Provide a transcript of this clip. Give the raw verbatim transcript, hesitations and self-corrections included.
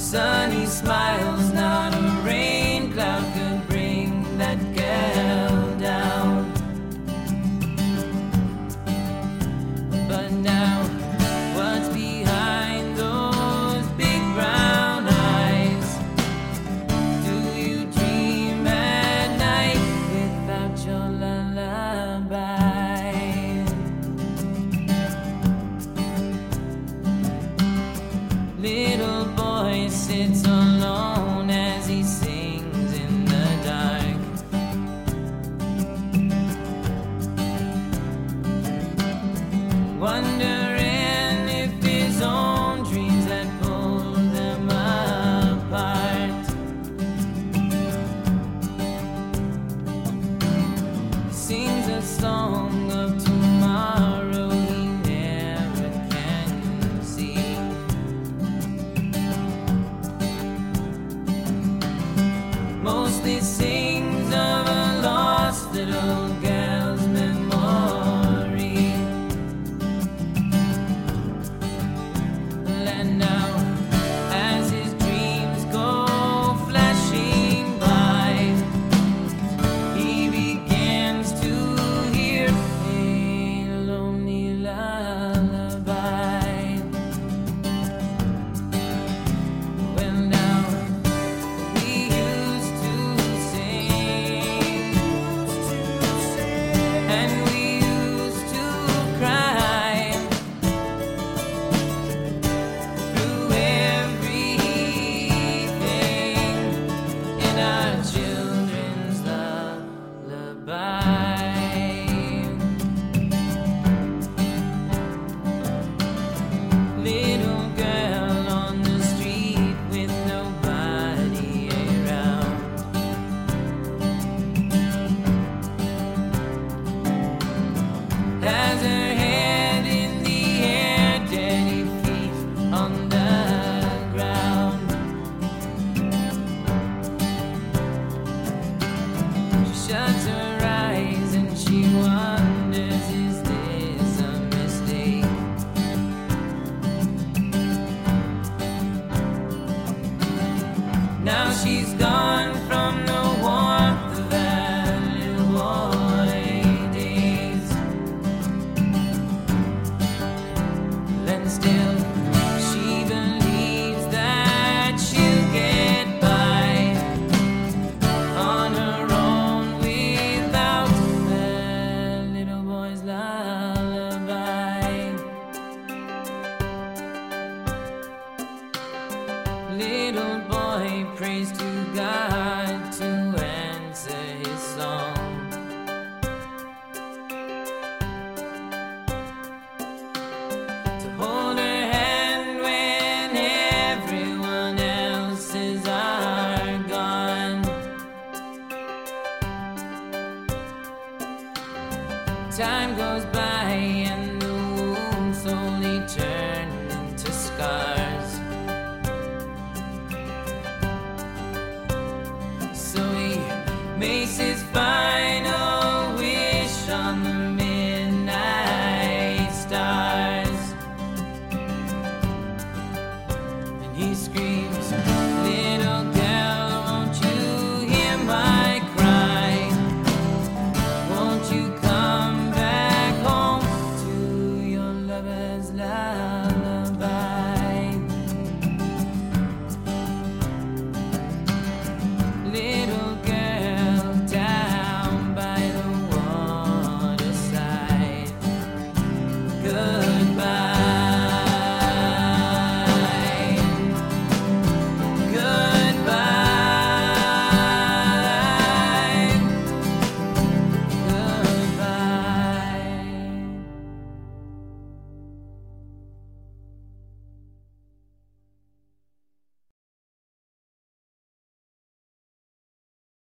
Sunny smiles, not a rain cloud could bring that girl down. But now, what's behind those big brown eyes? Do you dream at night without your lullaby? Little boy sits alone as he sings in the dark. Wondering if his own dreams had pulled them apart. Sings a song of tomorrow he never can see. Mostly sings of a lost little girl's memory. And now, as his dreams go flashing by, he begins to hear a lonely lullaby. Well, now we used to sing, and we used to cry through everything in our children's lullaby. Little girl on the street with nobody around. Has her head in the air, dirty feet on the ground. She shuts her eyes and she wonders, is this a mistake? Now she's gone from the warmth of her little boy days. Then still she believes that she'll get by on her own without her little boy's lullaby. Little boy prays to God to answer his song. To hold her hand when everyone else's are gone. Time goes by and the wounds slowly turn into scars. So he makes his final wish on the midnight stars. And he screams,